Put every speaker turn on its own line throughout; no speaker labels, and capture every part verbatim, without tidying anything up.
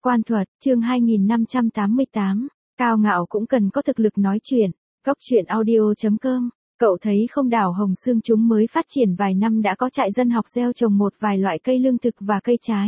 Quan thuật, chương hai nghìn năm trăm tám mươi tám, cao ngạo cũng cần có thực lực nói chuyện. Góc truyện audio chấm com. Cậu thấy không, đảo Hồng Sương chúng mới phát triển vài năm đã có trại dân học gieo trồng một vài loại cây lương thực và cây trái.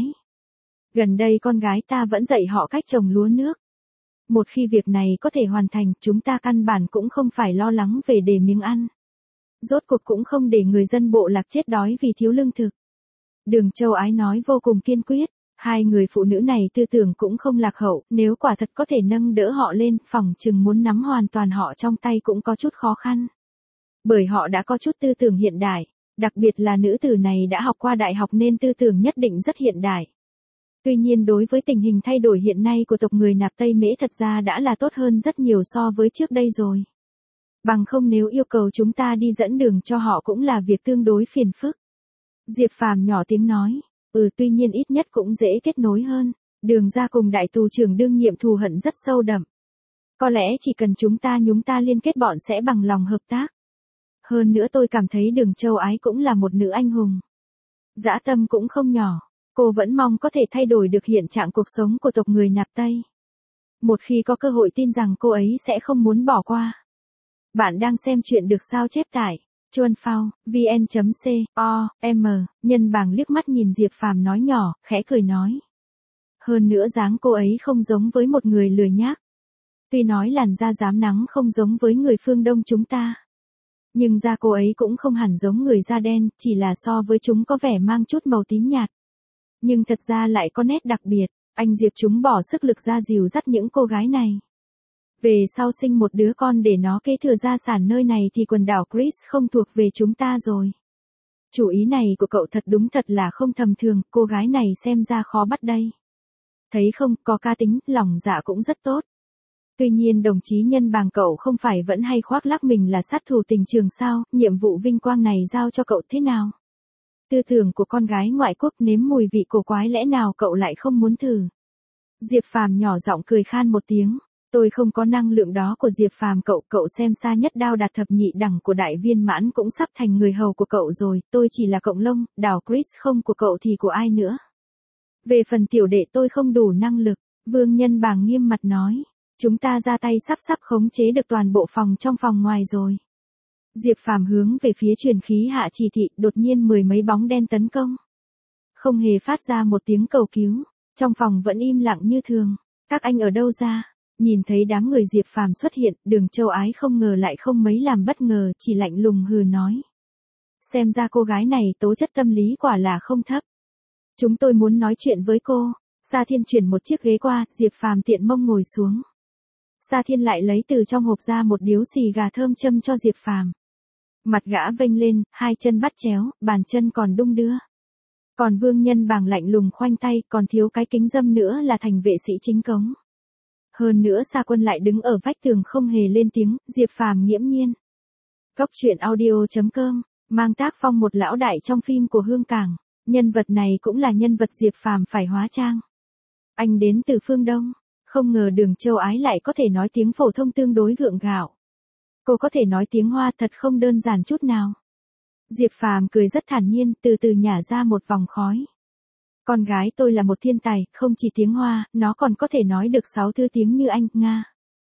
Gần đây con gái ta vẫn dạy họ cách trồng lúa nước. Một khi việc này có thể hoàn thành, chúng ta căn bản cũng không phải lo lắng về để miếng ăn. Rốt cuộc cũng không để người dân bộ lạc chết đói vì thiếu lương thực. Đường Châu Ái nói vô cùng kiên quyết. Hai người phụ nữ này tư tưởng cũng không lạc hậu, nếu quả thật có thể nâng đỡ họ lên, phỏng chừng muốn nắm hoàn toàn họ trong tay cũng có chút khó khăn. Bởi họ đã có chút tư tưởng hiện đại, đặc biệt là nữ tử này đã học qua đại học nên tư tưởng nhất định rất hiện đại. Tuy nhiên đối với tình hình thay đổi hiện nay của tộc người Nạp Tây Mễ thật ra đã là tốt hơn rất nhiều so với trước đây rồi. Bằng không nếu yêu cầu chúng ta đi dẫn đường cho họ cũng là việc tương đối phiền phức. Diệp Phàm nhỏ tiếng nói. Ừ, tuy nhiên ít nhất cũng dễ kết nối hơn. Đường ra cùng đại tù trưởng đương nhiệm thù hận rất sâu đậm. Có lẽ chỉ cần chúng ta nhúng ta liên kết bọn sẽ bằng lòng hợp tác. Hơn nữa tôi cảm thấy Đường Châu Ái cũng là một nữ anh hùng. Dã tâm cũng không nhỏ. Cô vẫn mong có thể thay đổi được hiện trạng cuộc sống của tộc người Nạp Tây. Một khi có cơ hội tin rằng cô ấy sẽ không muốn bỏ qua. Bạn đang xem chuyện được sao chép tải. Chuan Phao, vn chấm co, m, Nhân Bàng liếc mắt nhìn Diệp Phàm nói nhỏ, khẽ cười nói. Hơn nữa dáng cô ấy không giống với một người lười nhác. Tuy nói làn da rám nắng không giống với người phương Đông chúng ta. Nhưng da cô ấy cũng không hẳn giống người da đen, chỉ là so với chúng có vẻ mang chút màu tím nhạt. Nhưng thật ra lại có nét đặc biệt, anh Diệp chúng bỏ sức lực ra dìu dắt những cô gái này. Về sau sinh một đứa con để nó kế thừa gia sản nơi này thì quần đảo Chris không thuộc về chúng ta rồi. Chủ ý này của cậu thật đúng thật là không tầm thường, cô gái này xem ra khó bắt đây. Thấy không, có cá tính, lòng dạ cũng rất tốt. Tuy nhiên đồng chí Nhân Bàng cậu không phải vẫn hay khoác lác mình là sát thủ tình trường sao, nhiệm vụ vinh quang này giao cho cậu thế nào? Tư tưởng của con gái ngoại quốc nếm mùi vị cổ quái lẽ nào cậu lại không muốn thử? Diệp Phàm nhỏ giọng cười khan một tiếng. Tôi không có năng lượng đó của Diệp Phàm cậu, cậu xem xa nhất đao đạt thập nhị đẳng của đại viên mãn cũng sắp thành người hầu của cậu rồi, tôi chỉ là cộng lông, đảo Chris không của cậu thì của ai nữa. Về phần tiểu đệ tôi không đủ năng lực, Vương Nhân Bàng nghiêm mặt nói, chúng ta ra tay sắp sắp khống chế được toàn bộ phòng trong phòng ngoài rồi. Diệp Phàm hướng về phía truyền khí hạ chỉ thị, đột nhiên mười mấy bóng đen tấn công. Không hề phát ra một tiếng cầu cứu, trong phòng vẫn im lặng như thường, các anh ở đâu ra? Nhìn thấy đám người Diệp Phàm xuất hiện, Đường Châu Ái không ngờ lại không mấy làm bất ngờ, chỉ lạnh lùng hừ nói. Xem ra cô gái này tố chất tâm lý quả là không thấp. Chúng tôi muốn nói chuyện với cô. Sa Thiên chuyển một chiếc ghế qua, Diệp Phàm tiện mông ngồi xuống. Sa Thiên lại lấy từ trong hộp ra một điếu xì gà thơm châm cho Diệp Phàm. Mặt gã vênh lên, hai chân bắt chéo, bàn chân còn đung đưa. Còn Vương Nhân Bàng lạnh lùng khoanh tay, còn thiếu cái kính dâm nữa là thành vệ sĩ chính cống. Hơn nữa Sa Quân lại đứng ở vách tường không hề lên tiếng, Diệp Phàm nghiễm nhiên. Góc truyện audio chấm com, mang tác phong một lão đại trong phim của Hương Cảng, nhân vật này cũng là nhân vật Diệp Phàm phải hóa trang. Anh đến từ phương Đông, không ngờ Đường Châu Ái lại có thể nói tiếng phổ thông tương đối gượng gạo. Cô có thể nói tiếng Hoa thật không đơn giản chút nào. Diệp Phàm cười rất thản nhiên, từ từ nhả ra một vòng khói. Con gái tôi là một thiên tài, không chỉ tiếng Hoa, nó còn có thể nói được sáu thứ tiếng như Anh, Nga.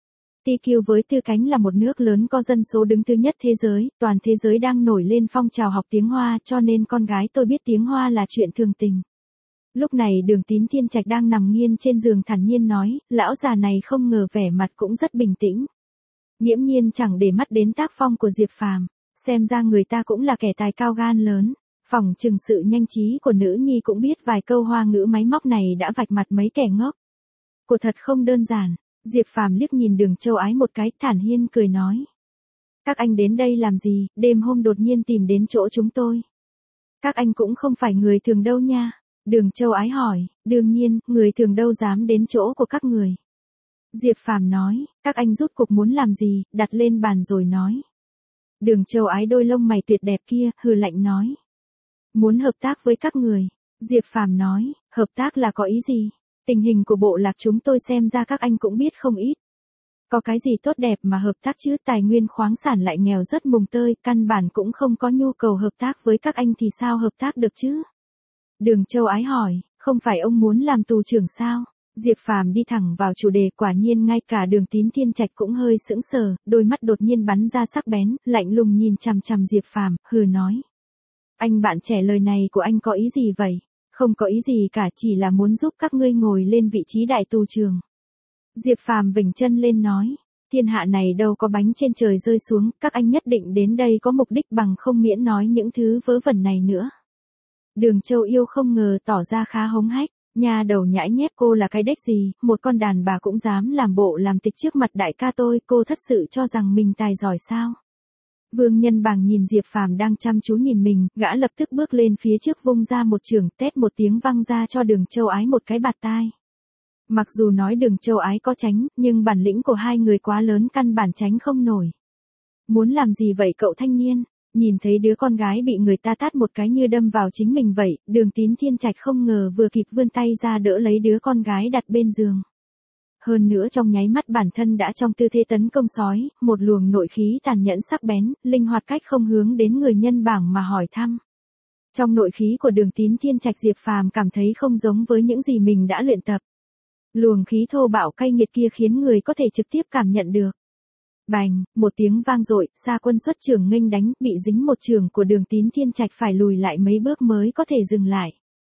tê quy với tư cách là một nước lớn có dân số đứng thứ nhất thế giới, toàn thế giới đang nổi lên phong trào học tiếng Hoa cho nên con gái tôi biết tiếng Hoa là chuyện thường tình. Lúc này Đường Tín Thiên Trạch đang nằm nghiêng trên giường thản nhiên nói, lão già này không ngờ vẻ mặt cũng rất bình tĩnh. Nghiễm nhiên chẳng để mắt đến tác phong của Diệp Phàm, xem ra người ta cũng là kẻ tài cao gan lớn. Phỏng chừng sự nhanh trí của nữ nhi cũng biết vài câu hoa ngữ máy móc này đã vạch mặt mấy kẻ ngốc. Cô thật không đơn giản. Diệp Phàm liếc nhìn Đường Châu Ái một cái, thản nhiên cười nói. Các anh đến đây làm gì, đêm hôm đột nhiên tìm đến chỗ chúng tôi. Các anh cũng không phải người thường đâu nha. Đường Châu Ái hỏi, đương nhiên, người thường đâu dám đến chỗ của các người. Diệp Phàm nói, các anh rút cục muốn làm gì, đặt lên bàn rồi nói. Đường Châu Ái đôi lông mày tuyệt đẹp kia, hừ lạnh nói. Muốn hợp tác với các người. Diệp Phàm nói, hợp tác là có ý gì? Tình hình của bộ lạc chúng tôi xem ra các anh cũng biết không ít. Có cái gì tốt đẹp mà hợp tác chứ, tài nguyên khoáng sản lại nghèo rất mùng tơi, căn bản cũng không có nhu cầu hợp tác với các anh thì sao hợp tác được chứ? Đường Châu Ái hỏi, không phải ông muốn làm tù trưởng sao? Diệp Phàm đi thẳng vào chủ đề, quả nhiên ngay cả Đường Tín Thiên Trạch cũng hơi sững sờ, đôi mắt đột nhiên bắn ra sắc bén, lạnh lùng nhìn chằm chằm Diệp Phàm, hừ nói. Anh bạn trẻ, lời này của anh có ý gì vậy? Không có ý gì cả, chỉ là muốn giúp các ngươi ngồi lên vị trí đại tù trưởng. Diệp Phàm vểnh chân lên nói. Thiên hạ này đâu có bánh trên trời rơi xuống, các anh nhất định đến đây có mục đích, bằng không miễn nói những thứ vớ vẩn này nữa. Đường Châu Yêu không ngờ tỏ ra khá hống hách. Nhà đầu nhãi nhép, cô là cái đếch gì, một con đàn bà cũng dám làm bộ làm tịch trước mặt đại ca tôi, cô thật sự cho rằng mình tài giỏi sao? Vương Nhân Bàng nhìn Diệp Phàm đang chăm chú nhìn mình, gã lập tức bước lên phía trước vung ra một chưởng, tét một tiếng văng ra cho Đường Châu Ái một cái bạt tai. Mặc dù nói Đường Châu Ái có tránh, nhưng bản lĩnh của hai người quá lớn, căn bản tránh không nổi. Muốn làm gì vậy cậu thanh niên? Nhìn thấy đứa con gái bị người ta tát một cái như đâm vào chính mình vậy, Đường Tín Thiên Trạch không ngờ vừa kịp vươn tay ra đỡ lấy đứa con gái đặt bên giường. Hơn nữa trong nháy mắt bản thân đã trong tư thế tấn công sói, một luồng nội khí tàn nhẫn sắc bén, linh hoạt cách không hướng đến người Nhân Bảng mà hỏi thăm. Trong nội khí của Đường Tín Thiên Trạch, Diệp Phàm cảm thấy không giống với những gì mình đã luyện tập. Luồng khí thô bạo cay nghiệt kia khiến người có thể trực tiếp cảm nhận được. Bành, một tiếng vang dội, Sa Quân xuất chưởng nghênh đánh, bị dính một chưởng của Đường Tín Thiên Trạch phải lùi lại mấy bước mới có thể dừng lại.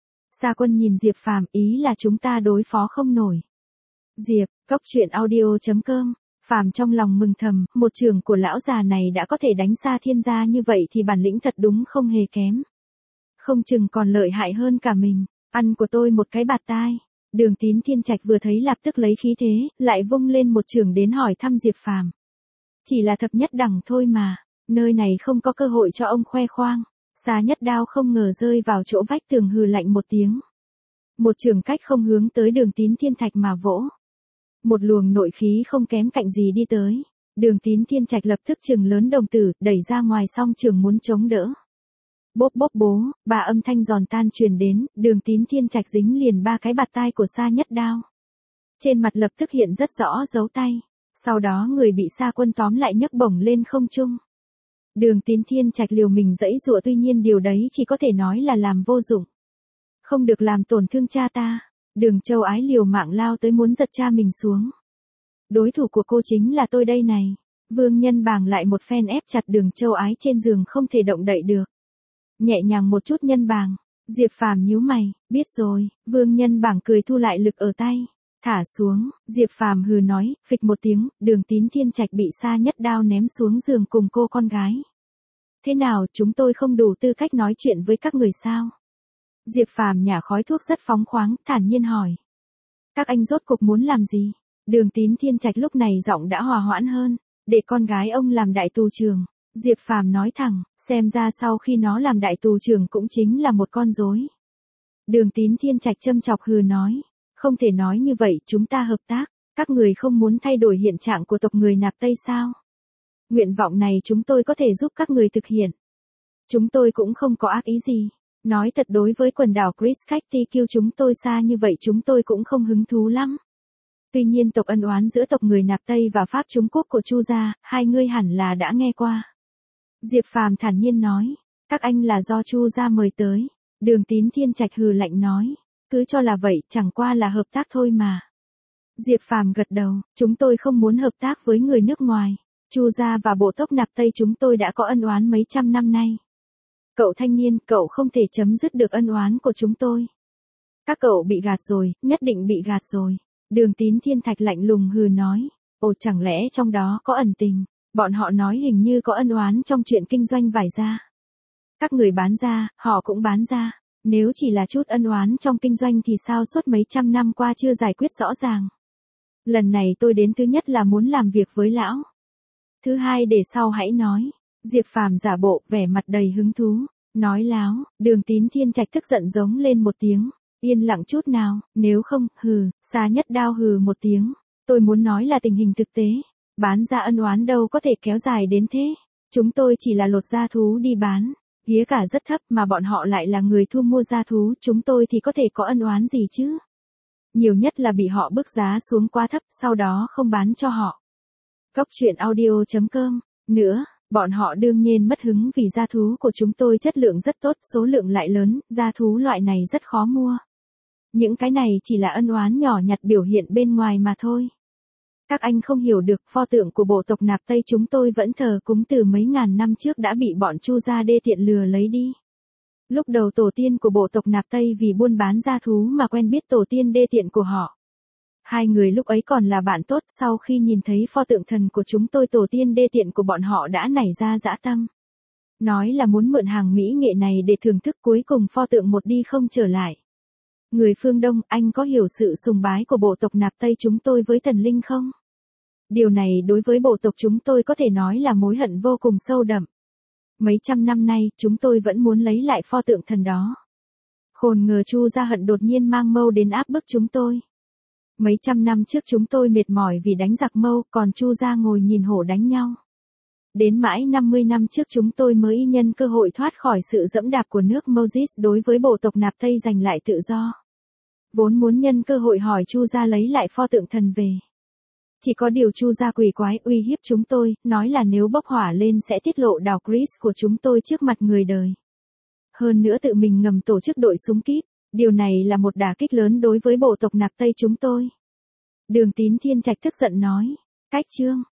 Sa Quân nhìn Diệp Phàm, ý là chúng ta đối phó không nổi. Diệp, Cốc Truyện Audio chấm com, Phàm trong lòng mừng thầm, một chưởng của lão già này đã có thể đánh Sa Thiên gia như vậy thì bản lĩnh thật đúng không hề kém. Không chừng còn lợi hại hơn cả mình, ăn của tôi một cái bạt tai. Đường Tín Thiên Trạch vừa thấy lập tức lấy khí thế, lại vung lên một chưởng đến hỏi thăm Diệp Phàm. Chỉ là thập nhất đẳng thôi mà, nơi này không có cơ hội cho ông khoe khoang. Sa Nhất Đao không ngờ rơi vào chỗ vách tường, hừ lạnh một tiếng. Một chưởng cách không hướng tới Đường Tín Thiên Trạch mà vỗ. Một luồng nội khí không kém cạnh gì đi tới. Đường Tín Thiên Trạch lập tức trừng lớn đồng tử, đẩy ra ngoài song chưởng muốn chống đỡ. Bốp bốp bố, ba âm thanh giòn tan truyền đến, Đường Tín Thiên Trạch dính liền ba cái bạt tai của Sa Nhất Đao. Trên mặt lập tức hiện rất rõ dấu tay. Sau đó người bị Sa Quân tóm lại nhấc bổng lên không trung. Đường Tín Thiên Trạch liều mình giãy giụa, tuy nhiên điều đấy chỉ có thể nói là làm vô dụng. Không được làm tổn thương cha ta. Đường Châu Ái liều mạng lao tới muốn giật cha mình xuống. Đối thủ của cô chính là tôi đây này. Vương Nhân Bàng lại một phen ép chặt Đường Châu Ái trên giường không thể động đậy được. Nhẹ nhàng một chút Nhân Bàng. Diệp Phàm nhíu mày, biết rồi. Vương Nhân Bàng cười thu lại lực ở tay. Thả xuống, Diệp Phàm hừ nói, phịch một tiếng, Đường Tín Thiên Trạch bị Sa Nhất Đao ném xuống giường cùng cô con gái. Thế nào, chúng tôi không đủ tư cách nói chuyện với các người sao? Diệp Phàm nhả khói thuốc rất phóng khoáng, thản nhiên hỏi. Các anh rốt cuộc muốn làm gì? Đường Tín Thiên Trạch lúc này giọng đã hòa hoãn hơn, để con gái ông làm đại tù trưởng. Diệp Phàm nói thẳng, xem ra sau khi nó làm đại tù trưởng cũng chính là một con rối. Đường Tín Thiên Trạch châm chọc hừ nói. Không thể nói như vậy, chúng ta hợp tác, các người không muốn thay đổi hiện trạng của tộc người Nạp Tây sao? Nguyện vọng này chúng tôi có thể giúp các người thực hiện. Chúng tôi cũng không có ác ý gì. Nói thật, đối với quần đảo Christkatty chúng tôi xa như vậy chúng tôi cũng không hứng thú lắm. Tuy nhiên tộc ân oán giữa tộc người Nạp Tây và Pháp Trung Quốc của Chu gia, hai ngươi hẳn là đã nghe qua. Diệp Phàm thản nhiên nói, các anh là do Chu gia mời tới. Đường Tín Thiên Trạch hừ lạnh nói. Cứ cho là vậy, chẳng qua là hợp tác thôi mà. Diệp Phàm gật đầu, chúng tôi không muốn hợp tác với người nước ngoài. Chu gia và bộ tộc Nạp Tây chúng tôi đã có ân oán mấy trăm năm nay. Cậu thanh niên, cậu không thể chấm dứt được ân oán của chúng tôi. Các cậu bị gạt rồi, nhất định bị gạt rồi. Đường Tín Thiên Thạch lạnh lùng hừ nói. Ồ, chẳng lẽ trong đó có ẩn tình? Bọn họ nói hình như có ân oán trong chuyện kinh doanh vải da. Các người bán ra, họ cũng bán ra. Nếu chỉ là chút ân oán trong kinh doanh thì sao suốt mấy trăm năm qua chưa giải quyết rõ ràng. Lần này tôi đến thứ nhất là muốn làm việc với lão. Thứ hai để sau hãy nói. Diệp Phàm giả bộ, vẻ mặt đầy hứng thú. Nói láo, Đường Tín Thiên Trạch tức giận giống lên một tiếng. Yên lặng chút nào, nếu không, hừ, Sa Nhất Đao hừ một tiếng. Tôi muốn nói là tình hình thực tế. Bán ra ân oán đâu có thể kéo dài đến thế. Chúng tôi chỉ là lột da thú đi bán. Giá cả rất thấp mà bọn họ lại là người thu mua da thú, chúng tôi thì có thể có ân oán gì chứ? Nhiều nhất là bị họ bức giá xuống quá thấp, sau đó không bán cho họ. Cốc Truyện Audio chấm com. Nữa, bọn họ đương nhiên mất hứng vì da thú của chúng tôi chất lượng rất tốt, số lượng lại lớn, da thú loại này rất khó mua. Những cái này chỉ là ân oán nhỏ nhặt biểu hiện bên ngoài mà thôi. Các anh không hiểu được, pho tượng của bộ tộc Nạp Tây chúng tôi vẫn thờ cúng từ mấy ngàn năm trước đã bị bọn Chu gia đê tiện lừa lấy đi. Lúc đầu tổ tiên của bộ tộc Nạp Tây vì buôn bán gia thú mà quen biết tổ tiên đê tiện của họ. Hai người lúc ấy còn là bạn tốt, sau khi nhìn thấy pho tượng thần của chúng tôi, tổ tiên đê tiện của bọn họ đã nảy ra dã tâm. Nói là muốn mượn hàng mỹ nghệ này để thưởng thức, cuối cùng pho tượng một đi không trở lại. Người phương Đông, anh có hiểu sự sùng bái của bộ tộc Nạp Tây chúng tôi với thần linh không? Điều này đối với bộ tộc chúng tôi có thể nói là mối hận vô cùng sâu đậm. Mấy trăm năm nay, chúng tôi vẫn muốn lấy lại pho tượng thần đó. Khôn ngờ Chu gia hận đột nhiên mang Mâu đến áp bức chúng tôi. Mấy trăm năm trước chúng tôi mệt mỏi vì đánh giặc Mâu, còn Chu gia ngồi nhìn hổ đánh nhau. Đến mãi năm mươi năm trước chúng tôi mới nhân cơ hội thoát khỏi sự dẫm đạp của nước Moses đối với bộ tộc Nạp Tây giành lại tự do. Vốn muốn nhân cơ hội hỏi Chu gia lấy lại pho tượng thần về. Chỉ có điều Chu gia quỷ quái uy hiếp chúng tôi, nói là nếu bốc hỏa lên sẽ tiết lộ đào Chris của chúng tôi trước mặt người đời. Hơn nữa tự mình ngầm tổ chức đội súng kíp, điều này là một đả kích lớn đối với bộ tộc Nạp Tây chúng tôi. Đường Tín Thiên Trạch tức giận nói, cách chương.